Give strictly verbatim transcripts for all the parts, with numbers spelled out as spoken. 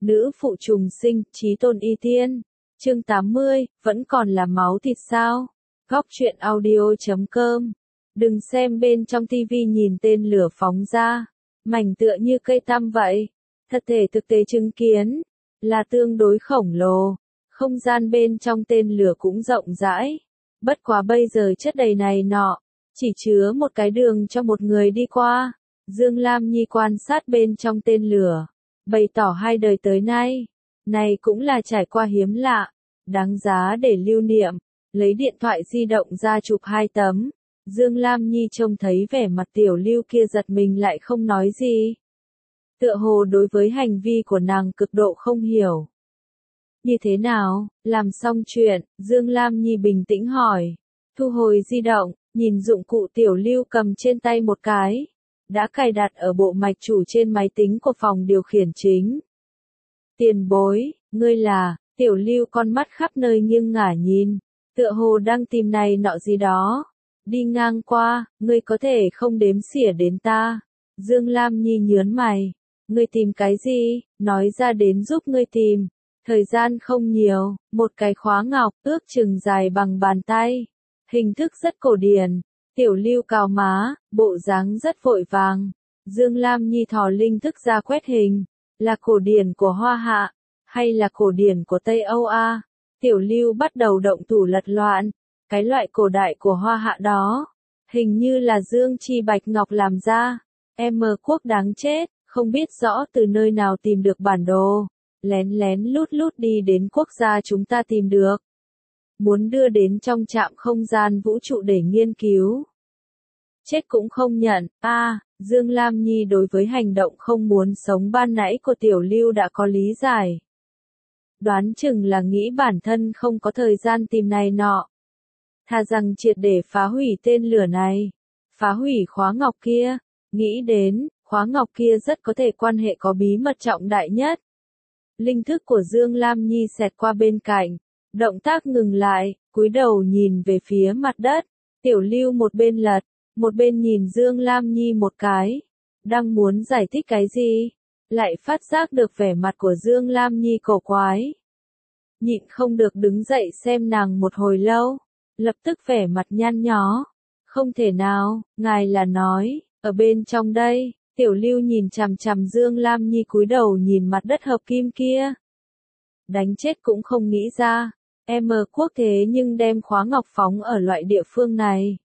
Nữ phụ trùng sinh, chí tôn y tiên. Chương tám mươi, vẫn còn là máu thịt sao? Góc truyện audio chấm com. Đừng xem bên trong tivi nhìn tên lửa phóng ra, mảnh tựa như cây tăm vậy. Thật thể thực tế chứng kiến, là tương đối khổng lồ. Không gian bên trong tên lửa cũng rộng rãi. Bất quá bây giờ chất đầy này nọ, chỉ chứa một cái đường cho một người đi qua. Dương Lam Nhi quan sát bên trong tên lửa, bày tỏ hai đời tới nay, này cũng là trải qua hiếm lạ, đáng giá để lưu niệm. Lấy điện thoại di động ra chụp hai tấm. Dương Lam Nhi trông thấy vẻ mặt Tiểu Lưu kia giật mình lại không nói gì. Tựa hồ đối với hành vi của nàng cực độ không hiểu. Như thế nào, làm xong chuyện, Dương Lam Nhi bình tĩnh hỏi. Thu hồi di động, nhìn dụng cụ Tiểu Lưu cầm trên tay một cái. Đã cài đặt ở bộ mạch chủ trên máy tính của phòng điều khiển chính. Tiền bối, ngươi là, Tiểu Lưu con mắt khắp nơi nghiêng ngả nhìn. Tựa hồ đang tìm này nọ gì đó. Đi ngang qua, ngươi có thể không đếm xỉa đến ta. Dương Lam Nhi nhớn mày. Ngươi tìm cái gì, nói ra đến giúp ngươi tìm. Thời gian không nhiều, một cái khóa ngọc ước chừng dài bằng bàn tay. Hình thức rất cổ điển. Tiểu Lưu cào má, bộ dáng rất vội vàng. Dương Lam Nhi thò linh thức ra quét hình. Là cổ điển của Hoa Hạ, hay là cổ điển của Tây Âu A? Tiểu Lưu bắt đầu động thủ lật loạn. Cái loại cổ đại của Hoa Hạ đó, hình như là Dương Chi Bạch Ngọc làm ra. Em quốc đáng chết, không biết rõ từ nơi nào tìm được bản đồ. Lén lén lút lút đi đến quốc gia chúng ta tìm được. Muốn đưa đến trong trạm không gian vũ trụ để nghiên cứu. Chết cũng không nhận. A, à, Dương Lam Nhi đối với hành động không muốn sống ban nãy của Tiểu Lưu đã có lý giải. Đoán chừng là nghĩ bản thân không có thời gian tìm này nọ. Thà rằng triệt để phá hủy tên lửa này. Phá hủy khóa ngọc kia. Nghĩ đến, khóa ngọc kia rất có thể quan hệ có bí mật trọng đại nhất. Linh thức của Dương Lam Nhi xẹt qua bên cạnh. Động tác ngừng lại, cúi đầu nhìn về phía mặt đất. Tiểu Lưu một bên lật, một bên nhìn Dương Lam Nhi một cái. Đang muốn giải thích cái gì, lại phát giác được vẻ mặt của Dương Lam Nhi cổ quái. Nhịn không được đứng dậy xem nàng một hồi lâu. Lập tức vẻ mặt nhăn nhó. Không thể nào, ngài là nói, ở bên trong đây. Tiểu Lưu nhìn chằm chằm Dương Lam Nhi cúi đầu nhìn mặt đất hợp kim kia. Đánh chết cũng không nghĩ ra. Em quốc thế nhưng đem khóa ngọc phóng ở loại địa phương này.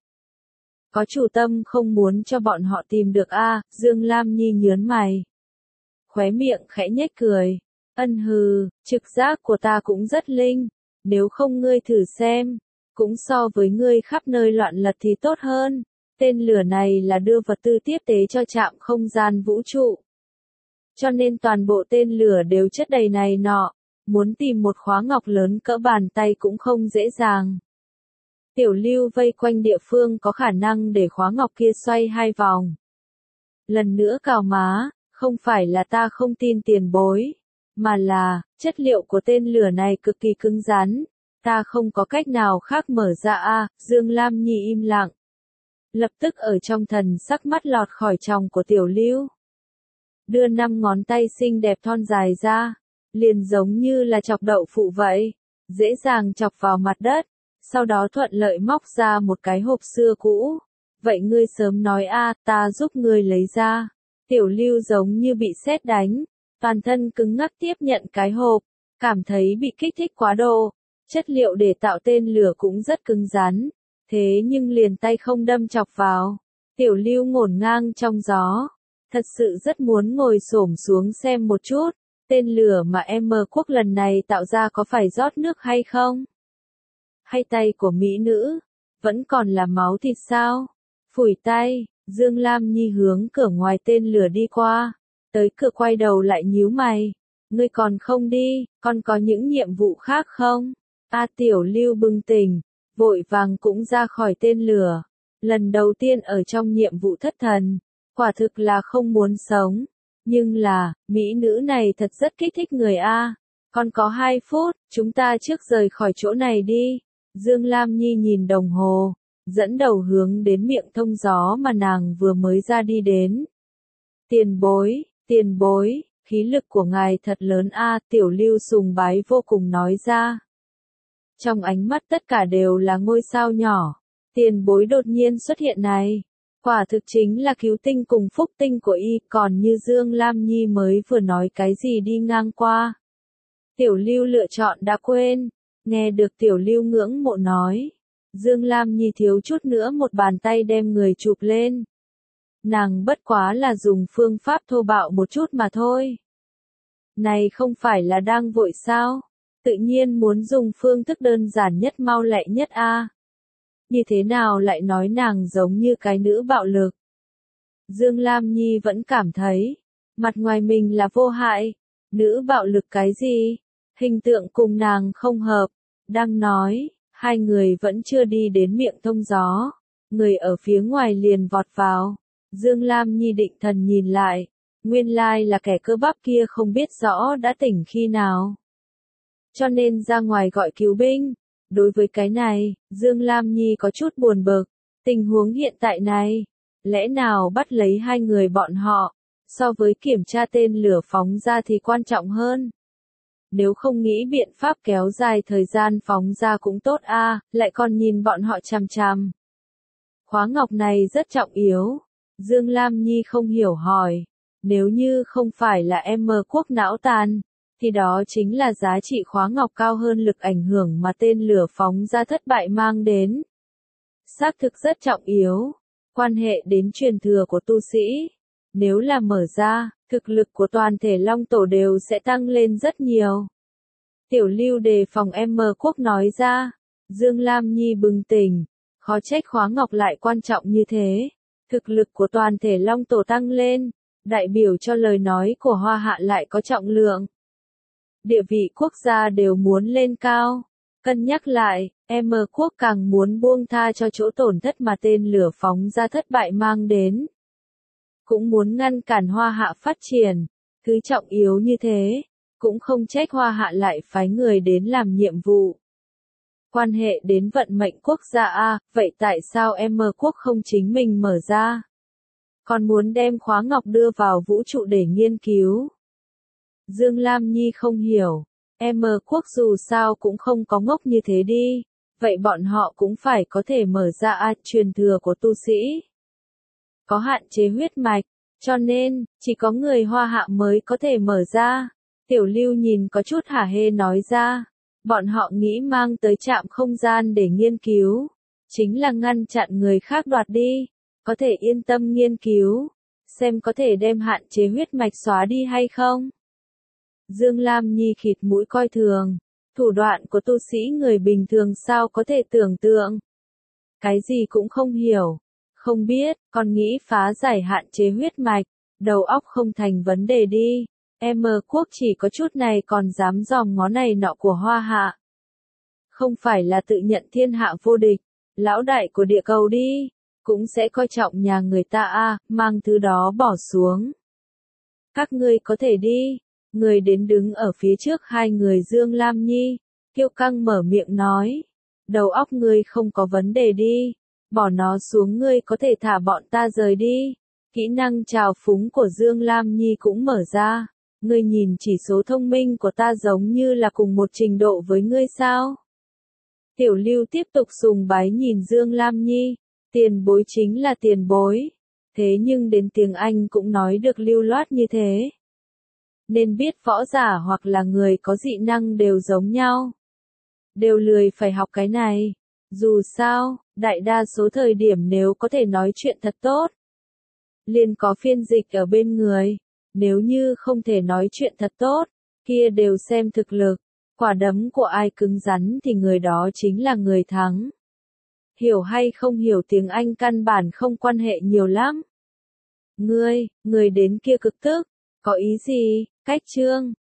Có chủ tâm không muốn cho bọn họ tìm được a? À, Dương Lam Nhi nhớn mày. Khóe miệng khẽ nhếch cười. Ân hừ, trực giác của ta cũng rất linh. Nếu không ngươi thử xem. Cũng so với ngươi khắp nơi loạn lật thì tốt hơn. Tên lửa này là đưa vật tư tiếp tế cho trạm không gian vũ trụ. Cho nên toàn bộ tên lửa đều chất đầy này nọ. Muốn tìm một khóa ngọc lớn cỡ bàn tay cũng không dễ dàng. Tiểu Lưu vây quanh địa phương có khả năng để khóa ngọc kia xoay hai vòng. Lần nữa cào má, không phải là ta không tin tiền bối, mà là, chất liệu của tên lửa này cực kỳ cứng rắn. Ta không có cách nào khác mở ra a. À, Dương Lam Nhi im lặng. Lập tức ở trong thần sắc mắt lọt khỏi tròng của Tiểu Lưu. Đưa năm ngón tay xinh đẹp thon dài ra. Liền giống như là chọc đậu phụ vậy. Dễ dàng chọc vào mặt đất. Sau đó thuận lợi móc ra một cái hộp xưa cũ. Vậy ngươi sớm nói a, à, ta giúp ngươi lấy ra. Tiểu Lưu giống như bị sét đánh. Toàn thân cứng ngắc tiếp nhận cái hộp. Cảm thấy bị kích thích quá độ. Chất liệu để tạo tên lửa cũng rất cứng rắn. Thế nhưng liền tay không đâm chọc vào. Tiểu Lưu ngổn ngang trong gió. Thật sự rất muốn ngồi xổm xuống xem một chút. Tên lửa mà em quốc lần này tạo ra có phải rót nước hay không? Hay tay của mỹ nữ? Vẫn còn là máu thịt sao? Phủi tay, Dương Lam Nhi hướng cửa ngoài tên lửa đi qua. Tới cửa quay đầu lại nhíu mày. Ngươi còn không đi, còn có những nhiệm vụ khác không? A, Tiểu Lưu bừng tỉnh, vội vàng cũng ra khỏi tên lửa. Lần đầu tiên ở trong nhiệm vụ thất thần, quả thực là không muốn sống. Nhưng là, mỹ nữ này thật rất kích thích người a. Còn có hai phút, chúng ta trước rời khỏi chỗ này đi. Dương Lam Nhi nhìn đồng hồ, dẫn đầu hướng đến miệng thông gió mà nàng vừa mới ra đi đến. Tiền bối, tiền bối, khí lực của ngài thật lớn a, Tiểu Lưu sùng bái vô cùng nói ra. Trong ánh mắt tất cả đều là ngôi sao nhỏ, tiền bối đột nhiên xuất hiện này. Quả thực chính là cứu tinh cùng phúc tinh của y, còn như Dương Lam Nhi mới vừa nói cái gì đi ngang qua. Tiểu Lưu lựa chọn đã quên, nghe được Tiểu Lưu ngưỡng mộ nói. Dương Lam Nhi thiếu chút nữa một bàn tay đem người chụp lên. Nàng bất quá là dùng phương pháp thô bạo một chút mà thôi. Này không phải là đang vội sao? Tự nhiên muốn dùng phương thức đơn giản nhất mau lẹ nhất a. À. Như thế nào lại nói nàng giống như cái nữ bạo lực? Dương Lam Nhi vẫn cảm thấy, mặt ngoài mình là vô hại, nữ bạo lực cái gì? Hình tượng cùng nàng không hợp. Đang nói, hai người vẫn chưa đi đến miệng thông gió, người ở phía ngoài liền vọt vào. Dương Lam Nhi định thần nhìn lại, nguyên lai là kẻ cơ bắp kia không biết rõ đã tỉnh khi nào. Cho nên ra ngoài gọi cứu binh. Đối với cái này, Dương Lam Nhi có chút buồn bực. Tình huống hiện tại này, lẽ nào bắt lấy hai người bọn họ, so với kiểm tra tên lửa phóng ra thì quan trọng hơn. Nếu không nghĩ biện pháp kéo dài thời gian phóng ra cũng tốt a, à, lại còn nhìn bọn họ chằm chằm. Khóa ngọc này rất trọng yếu. Dương Lam Nhi không hiểu hỏi, nếu như không phải là M quốc não tàn, thì đó chính là giá trị khóa ngọc cao hơn lực ảnh hưởng mà tên lửa phóng ra thất bại mang đến. Xác thực rất trọng yếu, quan hệ đến truyền thừa của tu sĩ. Nếu là mở ra, thực lực của toàn thể Long Tổ đều sẽ tăng lên rất nhiều. Tiểu Lưu đề phòng M quốc nói ra. Dương Lam Nhi bừng tỉnh, khó trách khóa ngọc lại quan trọng như thế. Thực lực của toàn thể Long Tổ tăng lên, đại biểu cho lời nói của Hoa Hạ lại có trọng lượng. Địa vị quốc gia đều muốn lên cao. Cân nhắc lại, M quốc càng muốn buông tha cho chỗ tổn thất mà tên lửa phóng ra thất bại mang đến. Cũng muốn ngăn cản Hoa Hạ phát triển. Thứ trọng yếu như thế, cũng không trách Hoa Hạ lại phái người đến làm nhiệm vụ. Quan hệ đến vận mệnh quốc gia a, vậy tại sao M quốc không chính mình mở ra? Còn muốn đem khóa ngọc đưa vào vũ trụ để nghiên cứu? Dương Lam Nhi không hiểu, M quốc dù sao cũng không có ngốc như thế đi, vậy bọn họ cũng phải có thể mở ra a, truyền thừa của tu sĩ. Có hạn chế huyết mạch, cho nên, chỉ có người Hoa Hạ mới có thể mở ra. Tiểu Lưu nhìn có chút hả hê nói ra. Bọn họ nghĩ mang tới trạm không gian để nghiên cứu, chính là ngăn chặn người khác đoạt đi, có thể yên tâm nghiên cứu, xem có thể đem hạn chế huyết mạch xóa đi hay không. Dương Lam Nhi khịt mũi coi thường, thủ đoạn của tu sĩ người bình thường sao có thể tưởng tượng. Cái gì cũng không hiểu, không biết, còn nghĩ phá giải hạn chế huyết mạch, đầu óc không thành vấn đề đi. M quốc chỉ có chút này còn dám dòm ngó này nọ của Hoa Hạ. Không phải là tự nhận thiên hạ vô địch, lão đại của địa cầu đi, cũng sẽ coi trọng nhà người ta a, à, mang thứ đó bỏ xuống. Các ngươi có thể đi. Người đến đứng ở phía trước hai người Dương Lam Nhi, kiêu căng mở miệng nói. Đầu óc ngươi không có vấn đề đi, bỏ nó xuống ngươi có thể thả bọn ta rời đi. Kỹ năng trào phúng của Dương Lam Nhi cũng mở ra. Ngươi nhìn chỉ số thông minh của ta giống như là cùng một trình độ với ngươi sao? Tiểu Lưu tiếp tục sùng bái nhìn Dương Lam Nhi, tiền bối chính là tiền bối, thế nhưng đến tiếng Anh cũng nói được lưu loát như thế. Nên biết võ giả hoặc là người có dị năng đều giống nhau. Đều lười phải học cái này, dù sao, đại đa số thời điểm nếu có thể nói chuyện thật tốt, liền có phiên dịch ở bên người. Nếu như không thể nói chuyện thật tốt, kia đều xem thực lực, quả đấm của ai cứng rắn thì người đó chính là người thắng. Hiểu hay không hiểu tiếng Anh căn bản không quan hệ nhiều lắm. Ngươi, người đến kia cực tức, có ý gì, cách chương,